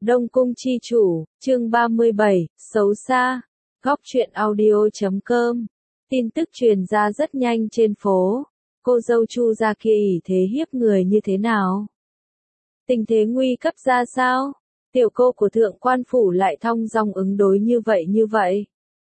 Đông Cung chi chủ, chương 37, xấu xa. Góc truyện audio.com. Tin tức truyền ra rất nhanh trên phố. Cô dâu Chu gia kia ỷ thế hiếp người như thế nào? Tình thế nguy cấp ra sao? Tiểu cô của thượng quan phủ lại thong dong ứng đối như vậy.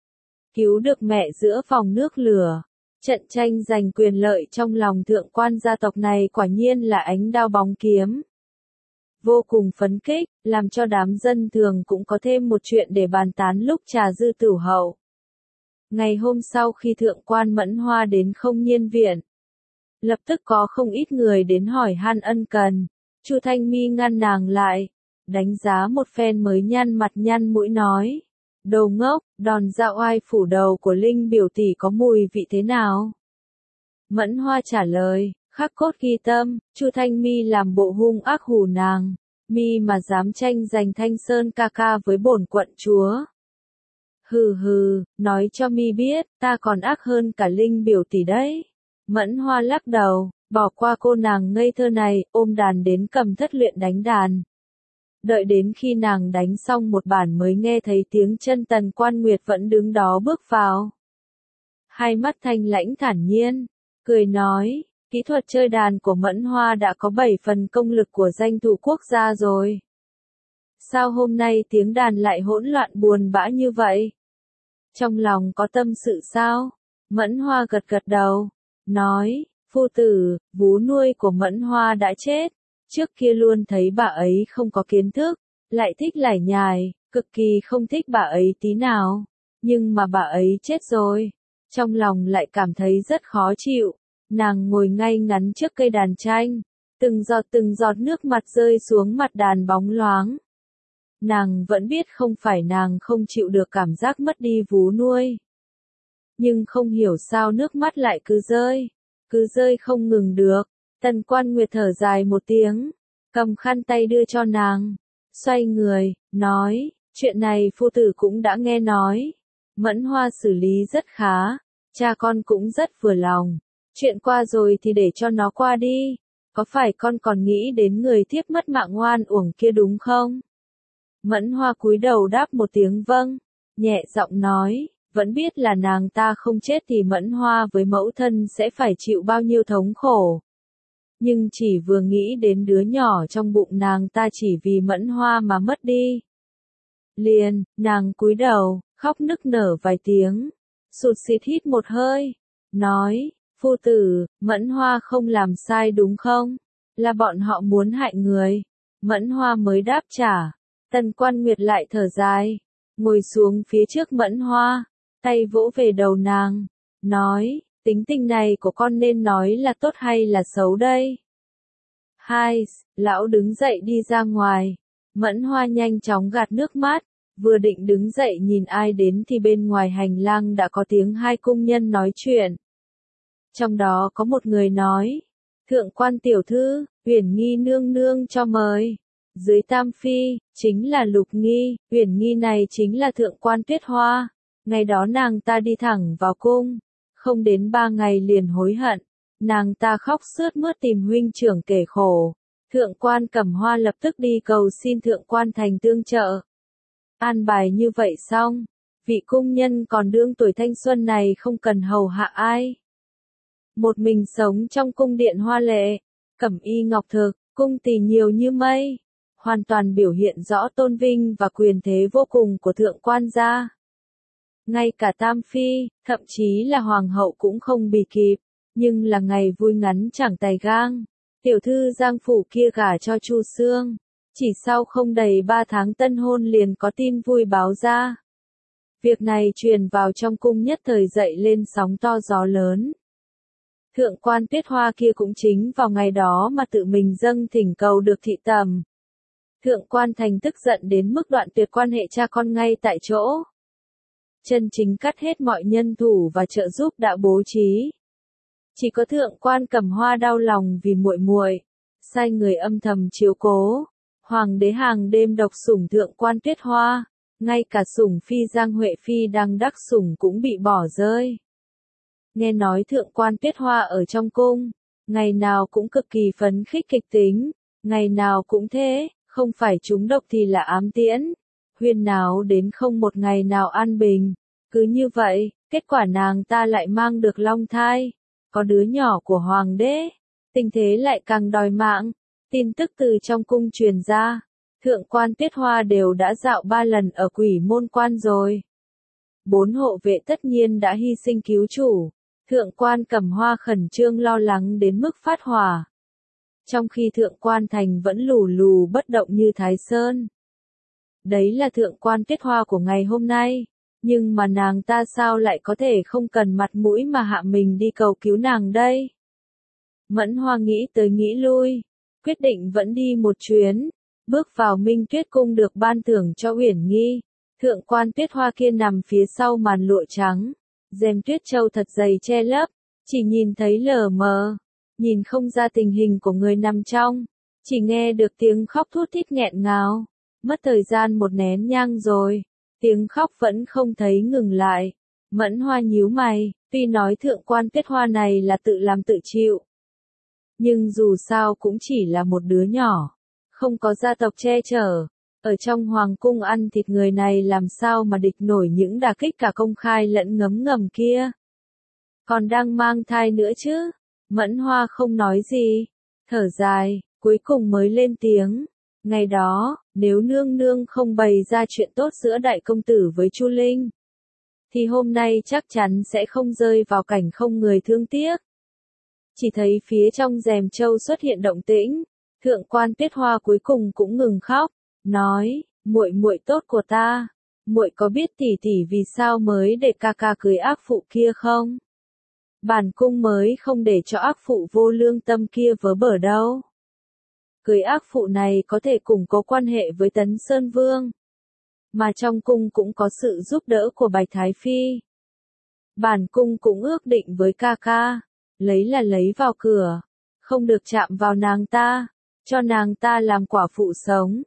Cứu được mẹ giữa vòng nước lửa. Trận tranh giành quyền lợi trong lòng thượng quan gia tộc này quả nhiên là ánh đao bóng kiếm. Vô cùng phấn khích, làm cho đám dân thường cũng có thêm một chuyện để bàn tán lúc trà dư tửu hậu. Ngày hôm sau khi thượng quan Mẫn Hoa đến Không Nhiên viện, lập tức có không ít người đến hỏi han ân cần. Chu Thanh Mi ngăn nàng lại, đánh giá một phen mới nhăn mặt nhăn mũi nói: "Đồ ngốc, đòn dạo oai phủ đầu của Linh biểu tỷ có mùi vị thế nào?" Mẫn Hoa trả lời: "Khắc cốt ghi tâm." Chu Thanh Mi làm bộ hung ác hù nàng: "Mi mà dám tranh giành Thanh Sơn ca ca với bổn quận chúa. Hừ hừ, nói cho Mi biết, ta còn ác hơn cả Linh biểu tỷ đấy." Mẫn Hoa lắc đầu, bỏ qua cô nàng ngây thơ này, ôm đàn đến cầm thất luyện đánh đàn. Đợi đến khi nàng đánh xong một bản mới nghe thấy tiếng chân Tần Quan Nguyệt vẫn đứng đó bước vào. Hai mắt thanh lãnh thản nhiên, cười nói: "Kỹ thuật chơi đàn của Mẫn Hoa đã có 7 phần công lực của danh thủ quốc gia rồi. Sao hôm nay tiếng đàn lại hỗn loạn buồn bã như vậy? Trong lòng có tâm sự sao?" Mẫn Hoa gật gật đầu, nói: "Phu tử, vú nuôi của Mẫn Hoa đã chết. Trước kia luôn thấy bà ấy không có kiến thức, lại thích lải nhải, cực kỳ không thích bà ấy tí nào. Nhưng mà bà ấy chết rồi, trong lòng lại cảm thấy rất khó chịu." Nàng ngồi ngay ngắn trước cây đàn tranh, từng giọt nước mặt rơi xuống mặt đàn bóng loáng. Nàng vẫn biết không phải nàng không chịu được cảm giác mất đi vú nuôi. Nhưng không hiểu sao nước mắt lại cứ rơi không ngừng được. Tần Quan Nguyệt thở dài một tiếng, cầm khăn tay đưa cho nàng, xoay người, nói: "Chuyện này phu tử cũng đã nghe nói. Mẫn Hoa xử lý rất khá, cha con cũng rất vừa lòng. Chuyện qua rồi thì để cho nó qua đi. Có phải con còn nghĩ đến người thiếp mất mạng oan uổng kia đúng không?" Mẫn Hoa cúi đầu đáp một tiếng vâng, nhẹ giọng nói: "Vẫn biết là nàng ta không chết thì Mẫn Hoa với mẫu thân sẽ phải chịu bao nhiêu thống khổ. Nhưng chỉ vừa nghĩ đến đứa nhỏ trong bụng nàng ta chỉ vì Mẫn Hoa mà mất đi. Liền, nàng cúi đầu, khóc nức nở vài tiếng, sụt sịt hít một hơi, nói: "Phu tử, Mẫn Hoa không làm sai đúng không? Là bọn họ muốn hại người." Mẫn Hoa mới đáp trả. Tần Quan Nguyệt lại thở dài, ngồi xuống phía trước Mẫn Hoa, tay vỗ về đầu nàng, nói: "Tính tình này của con nên nói là tốt hay là xấu đây?" Hai, lão đứng dậy đi ra ngoài. Mẫn Hoa nhanh chóng gạt nước mắt, vừa định đứng dậy nhìn ai đến thì bên ngoài hành lang đã có tiếng hai cung nhân nói chuyện. Trong đó có một người nói: "Thượng quan tiểu thư, Uyển Nghi nương nương cho mời." Dưới tam phi, chính là Lục Nghi, Uyển Nghi này chính là thượng quan Tuyết Hoa. Ngày đó nàng ta đi thẳng vào cung, không đến 3 ngày liền hối hận. Nàng ta khóc sướt mướt tìm huynh trưởng kể khổ. Thượng quan Cẩm Hoa lập tức đi cầu xin thượng quan Thành tương trợ. An bài như vậy xong, vị cung nhân còn đương tuổi thanh xuân này không cần hầu hạ ai. Một mình sống trong cung điện hoa lệ, cẩm y ngọc thực, cung tỳ nhiều như mây, hoàn toàn biểu hiện rõ tôn vinh và quyền thế vô cùng của thượng quan gia. Ngay cả tam phi, thậm chí là hoàng hậu cũng không bì kịp, nhưng là ngày vui ngắn chẳng tài gang. Tiểu thư Giang phủ kia gả cho Chu Xương, chỉ sau không đầy 3 tháng tân hôn liền có tin vui báo ra. Việc này truyền vào trong cung nhất thời dậy lên sóng to gió lớn. Thượng quan Tuyết Hoa kia cũng chính vào ngày đó mà tự mình dâng thỉnh cầu được thị tầm. Thượng quan Thành tức giận đến mức đoạn tuyệt quan hệ cha con ngay tại chỗ. Chân chính cắt hết mọi nhân thủ và trợ giúp đã bố trí. Chỉ có thượng quan Cẩm Hoa đau lòng vì muội muội, sai người âm thầm chiếu cố. Hoàng đế hàng đêm độc sủng thượng quan Tuyết Hoa, ngay cả sủng phi Giang Huệ phi đang đắc sủng cũng bị bỏ rơi. Nghe nói thượng quan Tuyết Hoa ở trong cung, ngày nào cũng cực kỳ phấn khích kịch tính, ngày nào cũng thế, không phải trúng độc thì là ám tiễn, huyên náo đến không một ngày nào an bình. Cứ như vậy, kết quả nàng ta lại mang được long thai, có đứa nhỏ của hoàng đế, tình thế lại càng đòi mạng. Tin tức từ trong cung truyền ra, thượng quan Tuyết Hoa đều đã dạo 3 lần ở Quỷ Môn Quan rồi. 4 hộ vệ tất nhiên đã hy sinh cứu chủ, thượng quan Cẩm Hoa khẩn trương lo lắng đến mức phát hỏa. Trong khi thượng quan Thành vẫn lù lù bất động như Thái Sơn. Đấy là thượng quan Tuyết Hoa của ngày hôm nay, nhưng mà nàng ta sao lại có thể không cần mặt mũi mà hạ mình đi cầu cứu nàng đây? Mẫn Hoa nghĩ tới nghĩ lui, quyết định vẫn đi một chuyến, bước vào Minh Tuyết Cung được ban thưởng cho Uyển Nghi. Thượng quan Tuyết Hoa kia nằm phía sau màn lụa trắng, rèm tuyết châu thật dày che lấp, chỉ nhìn thấy lờ mờ, nhìn không ra tình hình của người nằm trong, chỉ nghe được tiếng khóc thút thít nghẹn ngào. Mất thời gian một nén nhang rồi, tiếng khóc vẫn không thấy ngừng lại. Mẫn Hoa nhíu mày, tuy nói thượng quan Tuyết Hoa này là tự làm tự chịu, nhưng dù sao cũng chỉ là một đứa nhỏ, không có gia tộc che chở, ở trong hoàng cung ăn thịt người này làm sao mà địch nổi những đả kích cả công khai lẫn ngấm ngầm kia. Còn đang mang thai nữa chứ? Mẫn Hoa không nói gì, thở dài, cuối cùng mới lên tiếng. Ngày đó, nếu nương nương không bày ra chuyện tốt giữa đại công tử với Chu Linh, thì hôm nay chắc chắn sẽ không rơi vào cảnh không người thương tiếc. Chỉ thấy phía trong rèm châu xuất hiện động tĩnh, thượng quan Tuyết Hoa cuối cùng cũng ngừng khóc, nói, muội muội tốt của ta, muội có biết tỷ tỷ vì sao mới để ca ca cưới ác phụ kia không? Bản cung mới không để cho ác phụ vô lương tâm kia vớ bở đâu. Cưới ác phụ này có thể cùng có quan hệ với Tấn Sơn Vương, mà trong cung cũng có sự giúp đỡ của Bạch Thái Phi. Bản cung cũng ước định với ca ca, lấy là lấy vào cửa, không được chạm vào nàng ta, cho nàng ta làm quả phụ sống.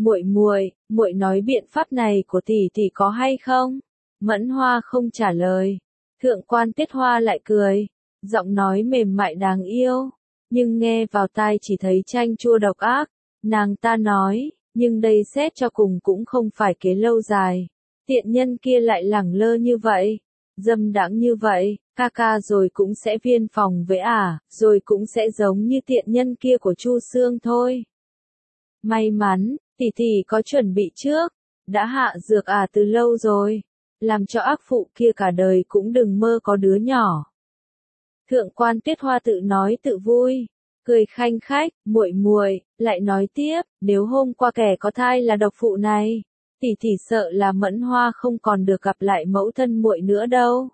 Muội nói biện pháp này của tỷ tỷ có hay không? Mẫn Hoa không trả lời. Thượng quan Tuyết Hoa lại cười, giọng nói mềm mại đáng yêu, nhưng nghe vào tai chỉ thấy chanh chua độc ác. Nàng ta nói, nhưng đây xét cho cùng cũng không phải kế lâu dài. Tiện nhân kia lại lẳng lơ như vậy, dâm đãng như vậy, ca ca rồi cũng sẽ viên phòng với rồi cũng sẽ giống như tiện nhân kia của Chu Xương thôi. May mắn, tỷ tỷ có chuẩn bị trước, đã hạ dược từ lâu rồi, làm cho ác phụ kia cả đời cũng đừng mơ có đứa nhỏ. Thượng quan Tuyết Hoa tự nói tự vui, cười khanh khách, muội lại nói tiếp, nếu hôm qua kẻ có thai là độc phụ này, tỷ tỷ sợ là Mẫn Hoa không còn được gặp lại mẫu thân muội nữa đâu.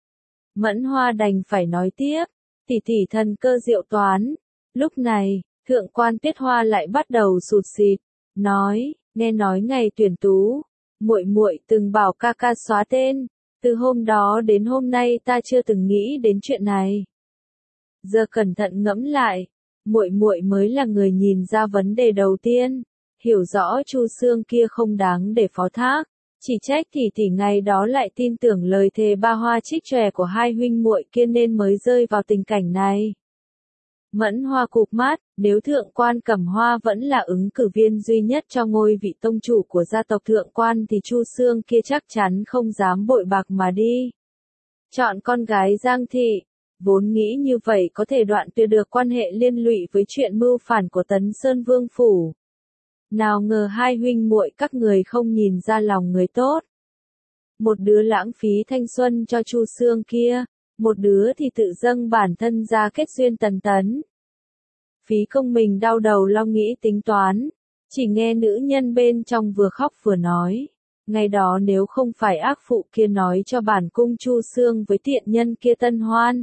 Mẫn Hoa đành phải nói tiếp, tỷ tỷ thần cơ diệu toán. Lúc này, thượng quan Tuyết Hoa lại bắt đầu sụt sịt, nói, nghe nói ngày tuyển tú, muội từng bảo ca ca xóa tên, từ hôm đó đến hôm nay ta chưa từng nghĩ đến chuyện này. Giờ cẩn thận ngẫm lại, muội mới là người nhìn ra vấn đề đầu tiên, hiểu rõ Chu Xương kia không đáng để phó thác, chỉ trách tỷ ngày đó lại tin tưởng lời thề ba hoa trích chòe của hai huynh muội kia nên mới rơi vào tình cảnh này. Mẫn Hoa cụp mắt, nếu thượng quan Cẩm Hoa vẫn là ứng cử viên duy nhất cho ngôi vị tông chủ của gia tộc thượng quan thì Chu Xương kia chắc chắn không dám bội bạc mà đi. Chọn con gái Giang Thị, vốn nghĩ như vậy có thể đoạn tuyệt được quan hệ liên lụy với chuyện mưu phản của Tấn Sơn Vương Phủ. Nào ngờ hai huynh muội các người không nhìn ra lòng người tốt. Một đứa lãng phí thanh xuân cho Chu Xương kia, một đứa thì tự dâng bản thân ra kết duyên Tấn. Phí công mình đau đầu lo nghĩ tính toán, chỉ nghe nữ nhân bên trong vừa khóc vừa nói, ngày đó nếu không phải ác phụ kia nói cho bản cung Chu Xương với tiện nhân kia tân hoan,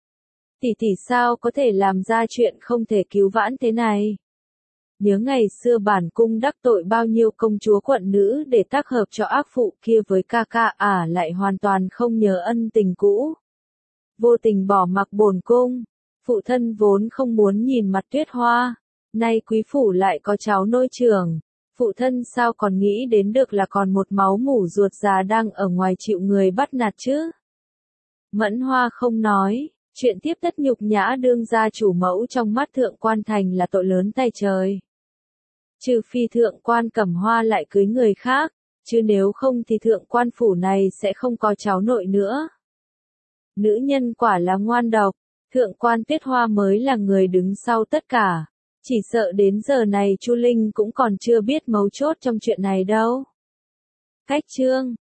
tỷ sao có thể làm ra chuyện không thể cứu vãn thế này. Nhớ ngày xưa bản cung đắc tội bao nhiêu công chúa quận nữ để tác hợp cho ác phụ kia với ca ca lại hoàn toàn không nhớ ân tình cũ. Vô tình bỏ mặc bổn cung, phụ thân vốn không muốn nhìn mặt Tuyết Hoa, nay quý phủ lại có cháu nôi trưởng, phụ thân sao còn nghĩ đến được là còn một máu mủ ruột già đang ở ngoài chịu người bắt nạt chứ. Mẫn Hoa không nói, chuyện tiếp tất nhục nhã đương gia chủ mẫu trong mắt thượng quan Thành là tội lớn tay trời. Trừ phi thượng quan Cẩm Hoa lại cưới người khác, chứ nếu không thì thượng quan phủ này sẽ không có cháu nội nữa. Nữ nhân quả là ngoan độc, thượng quan Tuyết Hoa mới là người đứng sau tất cả. Chỉ sợ đến giờ này Chu Linh cũng còn chưa biết mấu chốt trong chuyện này đâu. Cách chương